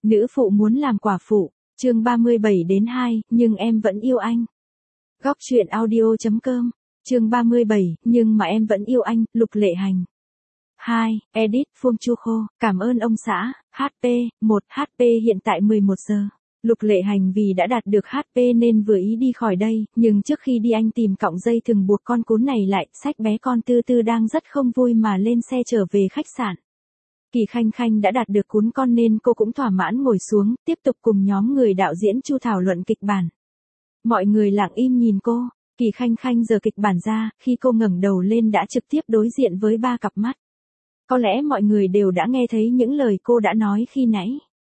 Nữ phụ muốn làm quả phụ, chương 37-2, nhưng em vẫn yêu anh. Góc truyện audio.com, chương 37, nhưng mà em vẫn yêu anh, Lục Lệ Hành. 2. Edit Phương Chu Khô, cảm ơn ông xã, HP, 1 HP hiện tại 11 giờ. Lục Lệ Hành vì đã đạt được HP nên vừa ý đi khỏi đây, nhưng trước khi đi anh tìm cọng dây thừng buộc con cún này lại, xách bé con Tư Tư đang rất không vui mà lên xe trở về khách sạn. Kỳ Khanh Khanh đã đạt được cún con nên cô cũng thỏa mãn ngồi xuống, tiếp tục cùng nhóm người đạo diễn Chu thảo luận kịch bản. Mọi người lặng im nhìn cô, Kỳ Khanh Khanh giở kịch bản ra, khi cô ngẩng đầu lên đã trực tiếp đối diện với 3 cặp mắt. Có lẽ mọi người đều đã nghe thấy những lời cô đã nói khi nãy.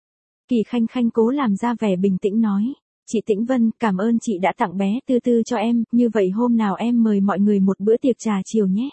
Kỳ Khanh Khanh cố làm ra vẻ bình tĩnh nói, chị Tĩnh Vân, cảm ơn chị đã tặng bé Tư Tư cho em, như vậy hôm nào em mời mọi người một bữa tiệc trà chiều nhé.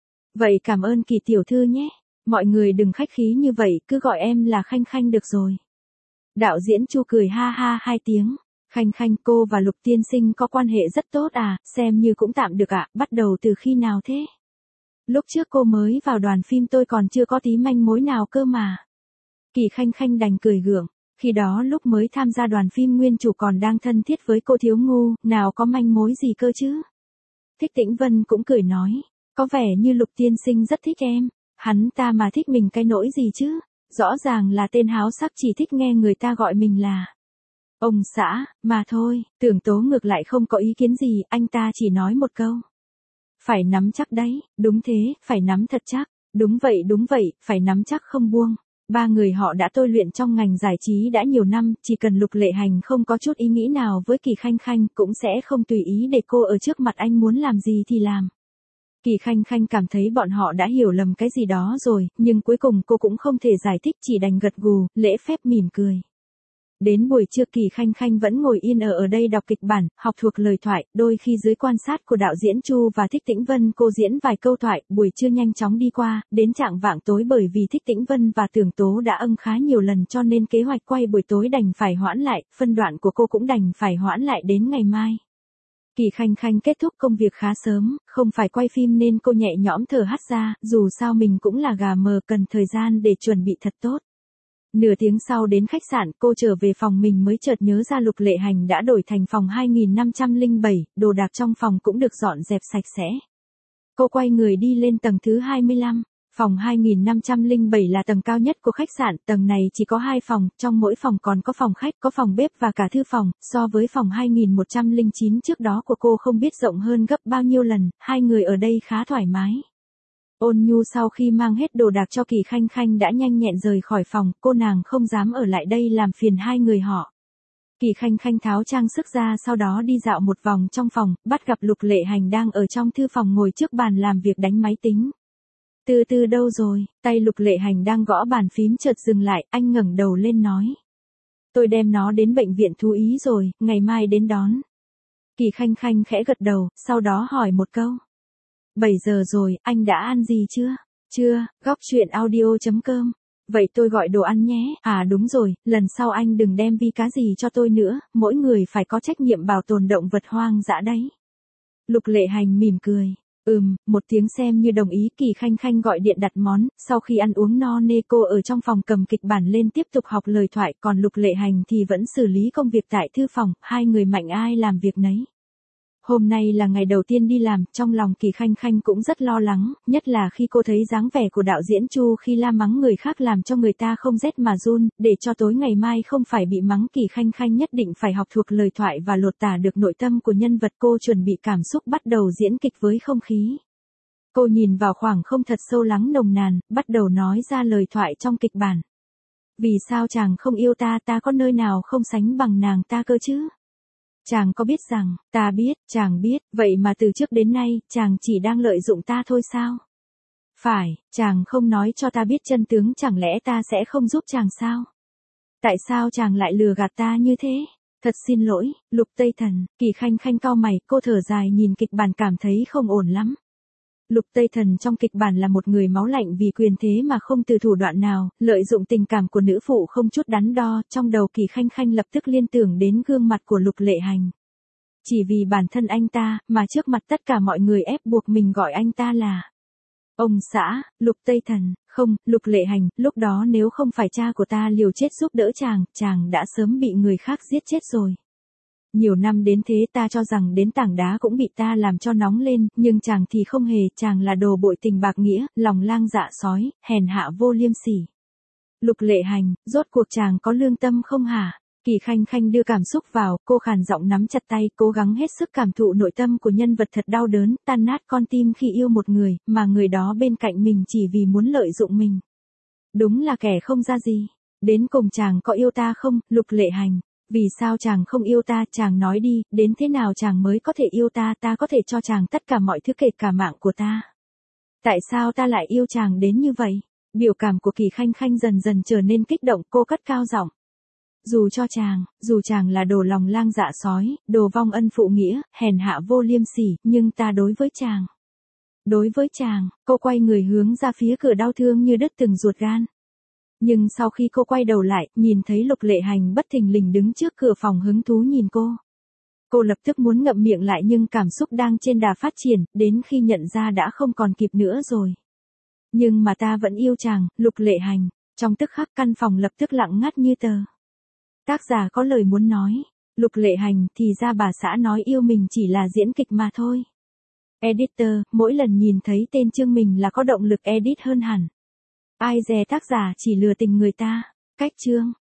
Vậy cảm ơn Kỳ tiểu thư nhé. Mọi người đừng khách khí như vậy, cứ gọi em là Khanh Khanh được rồi. Đạo diễn Chu cười ha ha 2 tiếng. Khanh Khanh, cô và Lục tiên sinh có quan hệ rất tốt à, xem như cũng tạm được ạ, bắt đầu từ khi nào thế? Lúc trước cô mới vào đoàn phim tôi còn chưa có tí manh mối nào cơ mà. Kỳ Khanh Khanh đành cười gượng, khi đó lúc mới tham gia đoàn phim nguyên chủ còn đang thân thiết với cô Thiếu Ngu, nào có manh mối gì cơ chứ? Thích Tĩnh Vân cũng cười nói, có vẻ như Lục tiên sinh rất thích em. Hắn ta mà thích mình cái nỗi gì chứ, rõ ràng là tên háo sắc chỉ thích nghe người ta gọi mình là ông xã, mà thôi. Tưởng Tố ngược lại không có ý kiến gì, anh ta chỉ nói một câu. Phải nắm chắc đấy, đúng thế, phải nắm thật chắc, đúng vậy, phải nắm chắc không buông. 3 người họ đã tôi luyện trong ngành giải trí đã nhiều năm, chỉ cần Lục Lệ Hành không có chút ý nghĩ nào với Kỳ Khanh Khanh cũng sẽ không tùy ý để cô ở trước mặt anh muốn làm gì thì làm. Kỳ Khanh Khanh cảm thấy bọn họ đã hiểu lầm cái gì đó rồi, nhưng cuối cùng cô cũng không thể giải thích, chỉ đành gật gù, lễ phép mỉm cười. Đến buổi trưa Kỳ Khanh Khanh vẫn ngồi yên ở đây đọc kịch bản, học thuộc lời thoại, đôi khi dưới quan sát của đạo diễn Chu và Thích Tĩnh Vân cô diễn vài câu thoại, buổi trưa nhanh chóng đi qua, đến chạng vạng tối bởi vì Thích Tĩnh Vân và Tưởng Tố đã âm khá nhiều lần cho nên kế hoạch quay buổi tối đành phải hoãn lại, phân đoạn của cô cũng đành phải hoãn lại đến ngày mai. Kỳ Khanh Khanh kết thúc công việc khá sớm, không phải quay phim nên cô nhẹ nhõm thở hắt ra, dù sao mình cũng là gà mờ cần thời gian để chuẩn bị thật tốt. Nửa tiếng sau đến khách sạn, cô trở về phòng mình mới chợt nhớ ra Lục Lệ Hành đã đổi thành phòng 2507, đồ đạc trong phòng cũng được dọn dẹp sạch sẽ. Cô quay người đi lên tầng thứ 25. Phòng 2507 là tầng cao nhất của khách sạn, tầng này chỉ có 2 phòng, trong mỗi phòng còn có phòng khách, có phòng bếp và cả thư phòng, so với phòng 2109 trước đó của cô không biết rộng hơn gấp bao nhiêu lần, 2 người ở đây khá thoải mái. Ôn Nhu sau khi mang hết đồ đạc cho Kỳ Khanh Khanh đã nhanh nhẹn rời khỏi phòng, cô nàng không dám ở lại đây làm phiền 2 người họ. Kỳ Khanh Khanh tháo trang sức ra sau đó đi dạo một vòng trong phòng, bắt gặp Lục Lệ Hành đang ở trong thư phòng ngồi trước bàn làm việc đánh máy tính. Tư Tư đâu rồi? Tay Lục Lệ Hành đang gõ bàn phím chợt dừng lại, anh ngẩng đầu lên nói. Tôi đem nó đến bệnh viện thú y rồi, ngày mai đến đón. Kỳ Khanh Khanh khẽ gật đầu, sau đó hỏi một câu. 7 giờ rồi, anh đã ăn gì chưa? Chưa, góc truyện audio.com. Vậy tôi gọi đồ ăn nhé. À đúng rồi, lần sau anh đừng đem vi cá gì cho tôi nữa, mỗi người phải có trách nhiệm bảo tồn động vật hoang dã đấy. Lục Lệ Hành mỉm cười. Một tiếng xem như đồng ý. Kỳ Khanh Khanh gọi điện đặt món, sau khi ăn uống no nê cô ở trong phòng cầm kịch bản lên tiếp tục học lời thoại, còn Lục Lệ Hành thì vẫn xử lý công việc tại thư phòng, 2 người mạnh ai làm việc nấy. Hôm nay là ngày đầu tiên đi làm, trong lòng Kỳ Khanh Khanh cũng rất lo lắng, nhất là khi cô thấy dáng vẻ của đạo diễn Chu khi la mắng người khác làm cho người ta không rét mà run, để cho tối ngày mai không phải bị mắng Kỳ Khanh Khanh nhất định phải học thuộc lời thoại và lột tả được nội tâm của nhân vật. Cô chuẩn bị cảm xúc bắt đầu diễn kịch với không khí. Cô nhìn vào khoảng không thật sâu lắng nồng nàn, bắt đầu nói ra lời thoại trong kịch bản. Vì sao chàng không yêu ta, ta có nơi nào không sánh bằng nàng ta cơ chứ? Chàng có biết rằng, ta biết, chàng biết, vậy mà từ trước đến nay, chàng chỉ đang lợi dụng ta thôi sao? Phải, chàng không nói cho ta biết chân tướng, chẳng lẽ ta sẽ không giúp chàng sao? Tại sao chàng lại lừa gạt ta như thế? Thật xin lỗi, Lục Tây Thần. Kỳ Khanh Khanh cau mày, cô thở dài nhìn kịch bản cảm thấy không ổn lắm. Lục Tây Thần trong kịch bản là một người máu lạnh vì quyền thế mà không từ thủ đoạn nào, lợi dụng tình cảm của nữ phụ không chút đắn đo, trong đầu Kỳ Khanh Khanh lập tức liên tưởng đến gương mặt của Lục Lệ Hành. Chỉ vì bản thân anh ta, mà trước mặt tất cả mọi người ép buộc mình gọi anh ta là Ông xã, Lục Tây Thần, không, Lục Lệ Hành, lúc đó nếu không phải cha của ta liều chết giúp đỡ chàng đã sớm bị người khác giết chết rồi. Nhiều năm đến thế ta cho rằng đến tảng đá cũng bị ta làm cho nóng lên, nhưng chàng thì không hề, chàng là đồ bội tình bạc nghĩa, lòng lang dạ sói, hèn hạ vô liêm sỉ. Lục Lệ Hành, rốt cuộc chàng có lương tâm không hả? Kỳ Khanh Khanh đưa cảm xúc vào, cô khàn giọng nắm chặt tay, cố gắng hết sức cảm thụ nội tâm của nhân vật thật đau đớn, tan nát con tim khi yêu một người, mà người đó bên cạnh mình chỉ vì muốn lợi dụng mình. Đúng là kẻ không ra gì. Đến cùng chàng có yêu ta không, Lục Lệ Hành? Vì sao chàng không yêu ta, chàng nói đi, đến thế nào chàng mới có thể yêu ta, ta có thể cho chàng tất cả mọi thứ kể cả mạng của ta. Tại sao ta lại yêu chàng đến như vậy? Biểu cảm của Kỳ Khanh Khanh dần dần trở nên kích động, cô cất cao giọng. Dù chàng là đồ lòng lang dạ sói, đồ vong ân phụ nghĩa, hèn hạ vô liêm sỉ, nhưng ta đối với chàng, cô quay người hướng ra phía cửa đau thương như đứt từng ruột gan. Nhưng sau khi cô quay đầu lại, nhìn thấy Lục Lệ Hành bất thình lình đứng trước cửa phòng hứng thú nhìn cô. Cô lập tức muốn ngậm miệng lại nhưng cảm xúc đang trên đà phát triển, đến khi nhận ra đã không còn kịp nữa rồi. Nhưng mà ta vẫn yêu chàng, Lục Lệ Hành. Trong tức khắc căn phòng lập tức lặng ngắt như tờ. Tác giả có lời muốn nói. Lục Lệ Hành, thì ra bà xã nói yêu mình chỉ là diễn kịch mà thôi. Editor, mỗi lần nhìn thấy tên chương mình là có động lực edit hơn hẳn. Ai dè tác giả chỉ lừa tình người ta. Cách chương.